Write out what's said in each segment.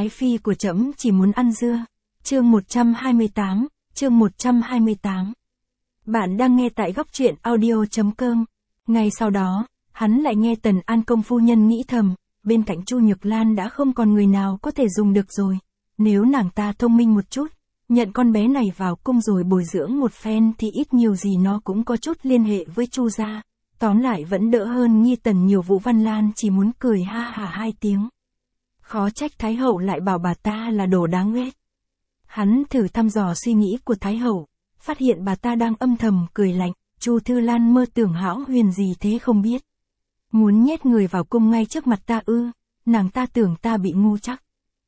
Ái phi của trẫm chỉ muốn ăn dưa. Chương 128, chương 128. Bạn đang nghe tại góc truyện audio.com. Ngay sau đó, hắn lại nghe Tần An Công phu nhân nghĩ thầm, bên cạnh Chu Nhược Lan đã không còn người nào có thể dùng được rồi. Nếu nàng ta thông minh một chút, nhận con bé này vào cung rồi bồi dưỡng một phen thì ít nhiều gì nó cũng có chút liên hệ với Chu gia. Tóm lại vẫn đỡ hơn nghi Tần nhiều. Vũ Văn Lan chỉ muốn cười ha hả hai tiếng. Khó trách Thái hậu lại bảo bà ta là đồ đáng ghét. Hắn thử thăm dò suy nghĩ của Thái hậu, phát hiện bà ta đang âm thầm cười lạnh. Chu Thư Lan mơ tưởng hão huyền gì thế không biết. Muốn nhét người vào cung ngay trước mặt ta ư? Nàng ta tưởng ta bị ngu chắc.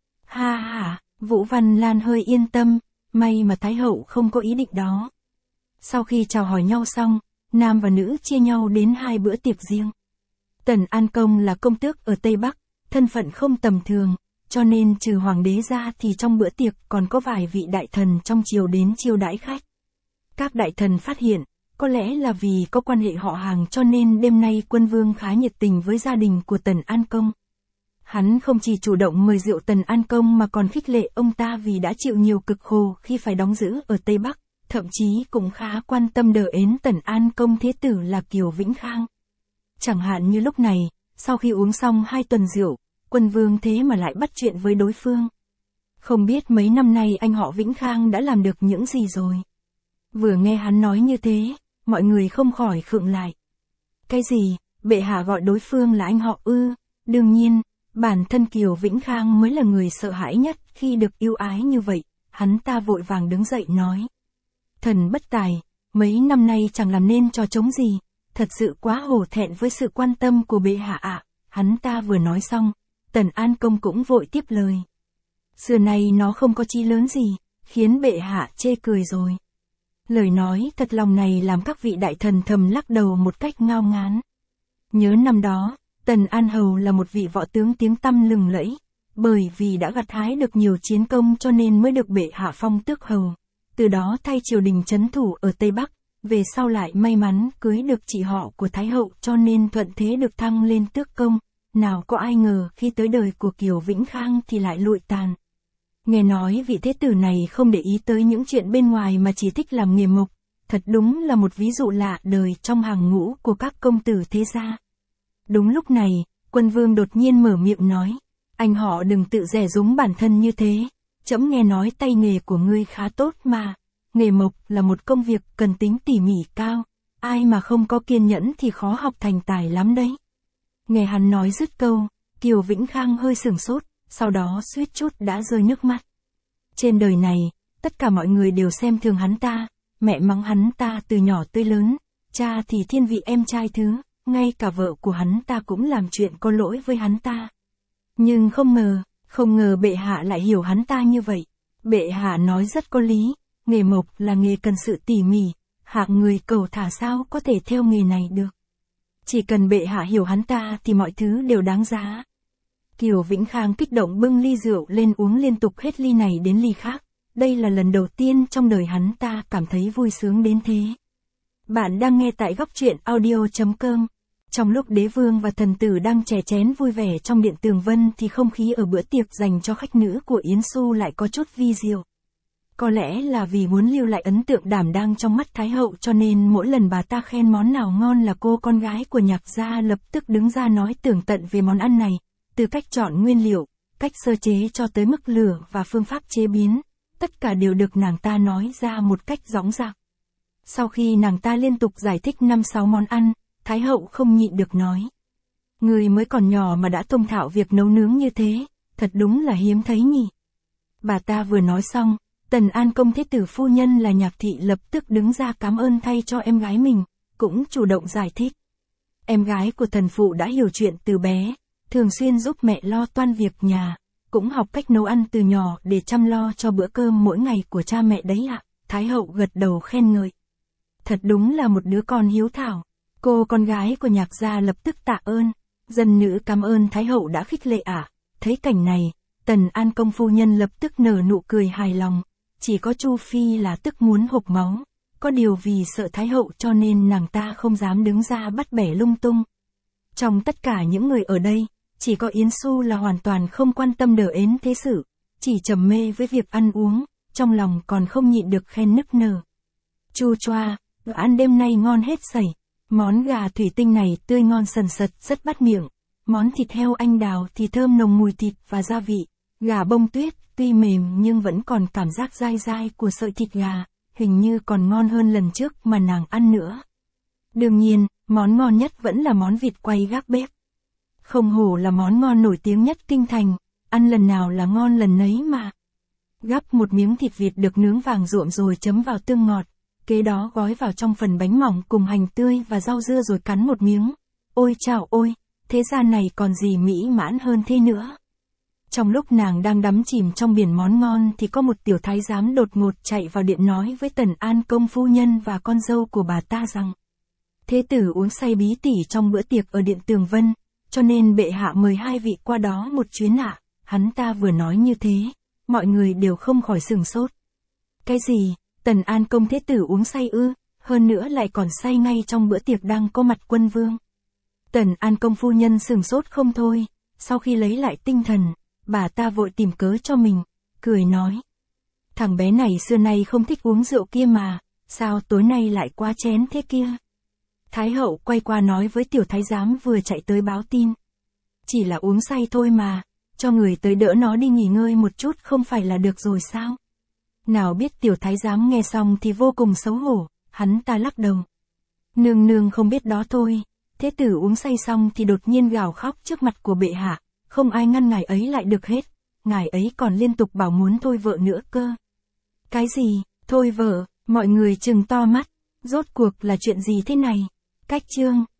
Ha ha, Vũ Văn Lan hơi yên tâm, may mà Thái hậu không có ý định đó. Sau khi chào hỏi nhau xong, nam và nữ chia nhau đến 2 bữa tiệc riêng. Tần An Công là công tước ở Tây Bắc, thân phận không tầm thường, cho nên trừ hoàng đế ra thì trong bữa tiệc còn có vài vị đại thần trong triều đến chiêu đãi khách. Các đại thần phát hiện, có lẽ là vì có quan hệ họ hàng cho nên đêm nay quân vương khá nhiệt tình với gia đình của Tần An Công. Hắn không chỉ chủ động mời rượu Tần An Công mà còn khích lệ ông ta vì đã chịu nhiều cực khổ khi phải đóng giữ ở Tây Bắc, thậm chí cũng khá quan tâm đờ ến Tần An Công thế tử là Kiều Vĩnh Khang. Chẳng hạn như lúc này, sau khi uống xong 2 tuần rượu, quân vương thế mà lại bắt chuyện với đối phương. Không biết mấy năm nay anh họ Vĩnh Khang đã làm được những gì rồi. Vừa nghe hắn nói như thế, mọi người không khỏi khựng lại. Cái gì, bệ hạ gọi đối phương là anh họ ư? Đương nhiên, bản thân Kiều Vĩnh Khang mới là người sợ hãi nhất khi được yêu ái như vậy. Hắn ta vội vàng đứng dậy nói. Thần bất tài, mấy năm nay chẳng làm nên trò trống gì, thật sự quá hổ thẹn với sự quan tâm của bệ hạ ạ. Hắn ta vừa nói xong, Tần An Công cũng vội tiếp lời. Xưa nay nó không có chí lớn gì, khiến bệ hạ chê cười rồi. Lời nói thật lòng này làm các vị đại thần thầm lắc đầu một cách ngao ngán. Nhớ năm đó, Tần An Hầu là một vị võ tướng tiếng tăm lừng lẫy, bởi vì đã gặt hái được nhiều chiến công cho nên mới được bệ hạ phong tước hầu. Từ đó thay triều đình trấn thủ ở Tây Bắc, về sau lại may mắn cưới được chị họ của Thái hậu cho nên thuận thế được thăng lên tước công. Nào có ai ngờ khi tới đời của Kiều Vĩnh Khang thì lại lụi tàn. Nghe nói vị thế tử này không để ý tới những chuyện bên ngoài mà chỉ thích làm nghề mộc, thật đúng là một ví dụ lạ đời trong hàng ngũ của các công tử thế gia. Đúng lúc này, quân vương đột nhiên mở miệng nói, anh họ đừng tự dè dúng bản thân như thế, trẫm nghe nói tay nghề của ngươi khá tốt mà, nghề mộc là một công việc cần tính tỉ mỉ cao, ai mà không có kiên nhẫn thì khó học thành tài lắm đấy. Nghe hắn nói dứt câu, Kiều Vĩnh Khang hơi sửng sốt, sau đó suýt chút đã rơi nước mắt. Trên đời này, tất cả mọi người đều xem thường hắn ta, mẹ mắng hắn ta từ nhỏ tới lớn, cha thì thiên vị em trai thứ, ngay cả vợ của hắn ta cũng làm chuyện có lỗi với hắn ta. Nhưng không ngờ bệ hạ lại hiểu hắn ta như vậy. Bệ hạ nói rất có lý, nghề mộc là nghề cần sự tỉ mỉ, hạng người cầu thả sao có thể theo nghề này được. Chỉ cần bệ hạ hiểu hắn ta thì mọi thứ đều đáng giá. Kiều Vĩnh Khang kích động bưng ly rượu lên uống liên tục hết ly này đến ly khác. Đây là lần đầu tiên trong đời hắn ta cảm thấy vui sướng đến thế. Bạn đang nghe tại góc truyện audio.com. Trong lúc đế vương và thần tử đang chè chén vui vẻ trong điện Tường Vân thì không khí ở bữa tiệc dành cho khách nữ của Yến Xu lại có chút vi diệu. Có lẽ là vì muốn lưu lại ấn tượng đảm đang trong mắt Thái hậu cho nên mỗi lần bà ta khen món nào ngon là cô con gái của Nhạc gia lập tức đứng ra nói tường tận về món ăn này, từ cách chọn nguyên liệu, cách sơ chế cho tới mức lửa và phương pháp chế biến, tất cả đều được nàng ta nói ra một cách dõng dạc. Sau khi nàng ta liên tục giải thích 5-6 món ăn, Thái hậu không nhịn được nói. Người mới còn nhỏ mà đã thông thạo việc nấu nướng như thế, thật đúng là hiếm thấy nhỉ. Bà ta vừa nói xong, Tần An Công thế tử phu nhân là Nhạc thị lập tức đứng ra cảm ơn thay cho em gái mình, cũng chủ động giải thích. Em gái của thần phụ đã hiểu chuyện từ bé, thường xuyên giúp mẹ lo toan việc nhà, cũng học cách nấu ăn từ nhỏ để chăm lo cho bữa cơm mỗi ngày của cha mẹ đấy ạ. Thái hậu gật đầu khen ngợi. Thật đúng là một đứa con hiếu thảo. Cô con gái của Nhạc gia lập tức tạ ơn. Dân nữ cảm ơn Thái hậu đã khích lệ ạ. Thấy cảnh này, Tần An Công phu nhân lập tức nở nụ cười hài lòng. Chỉ có Chu Phi là tức muốn hộc máu. Có điều vì sợ Thái hậu cho nên nàng ta không dám đứng ra bắt bẻ lung tung. Trong tất cả những người ở đây, Chỉ có Yến Xu là hoàn toàn không quan tâm đờ ến thế sự, chỉ trầm mê với việc ăn uống, trong lòng còn không nhịn được khen nức nở. Chu choa, bữa ăn đêm nay ngon hết sảy. Món gà thủy tinh này tươi ngon sần sật, rất bắt miệng. Món thịt heo anh đào thì thơm nồng mùi thịt và gia vị. Gà bông tuyết, tuy mềm nhưng vẫn còn cảm giác dai dai của sợi thịt gà, hình như còn ngon hơn lần trước mà nàng ăn nữa. Đương nhiên, món ngon nhất vẫn là món vịt quay gác bếp. Không hổ là món ngon nổi tiếng nhất kinh thành, ăn lần nào là ngon lần nấy mà. Gắp một miếng thịt vịt được nướng vàng ruộm rồi chấm vào tương ngọt, kế đó gói vào trong phần bánh mỏng cùng hành tươi và rau dưa rồi cắn một miếng. Ôi chao ôi, thế gian này còn gì mỹ mãn hơn thế nữa. Trong lúc nàng đang đắm chìm trong biển món ngon thì có một tiểu thái giám đột ngột chạy vào điện nói với Tần An Công phu nhân và con dâu của bà ta rằng thế tử uống say bí tỉ trong bữa tiệc ở điện Tường Vân, cho nên bệ hạ mời hai vị qua đó một chuyến ạ. Hắn ta vừa nói như thế, mọi người đều không khỏi sửng sốt. Cái gì, Tần An Công thế tử uống say ư, hơn nữa lại còn say ngay trong bữa tiệc đang có mặt quân vương. Tần An Công phu nhân sửng sốt không thôi, sau khi lấy lại tinh thần, bà ta vội tìm cớ cho mình, cười nói. Thằng bé này xưa nay không thích uống rượu kia mà, sao tối nay lại quá chén thế kia. Thái hậu quay qua nói với tiểu thái giám vừa chạy tới báo tin. Chỉ là uống say thôi mà, cho người tới đỡ nó đi nghỉ ngơi một chút không phải là được rồi sao? Nào biết tiểu thái giám nghe xong thì vô cùng xấu hổ, hắn ta lắc đầu. Nương nương không biết đó thôi, thế tử uống say xong thì đột nhiên gào khóc trước mặt của bệ hạ, không ai ngăn ngài ấy lại được hết, ngài ấy còn liên tục bảo muốn thôi vợ nữa cơ. Cái gì, thôi vợ, mọi người trừng to mắt, rốt cuộc là chuyện gì thế này? Cách chương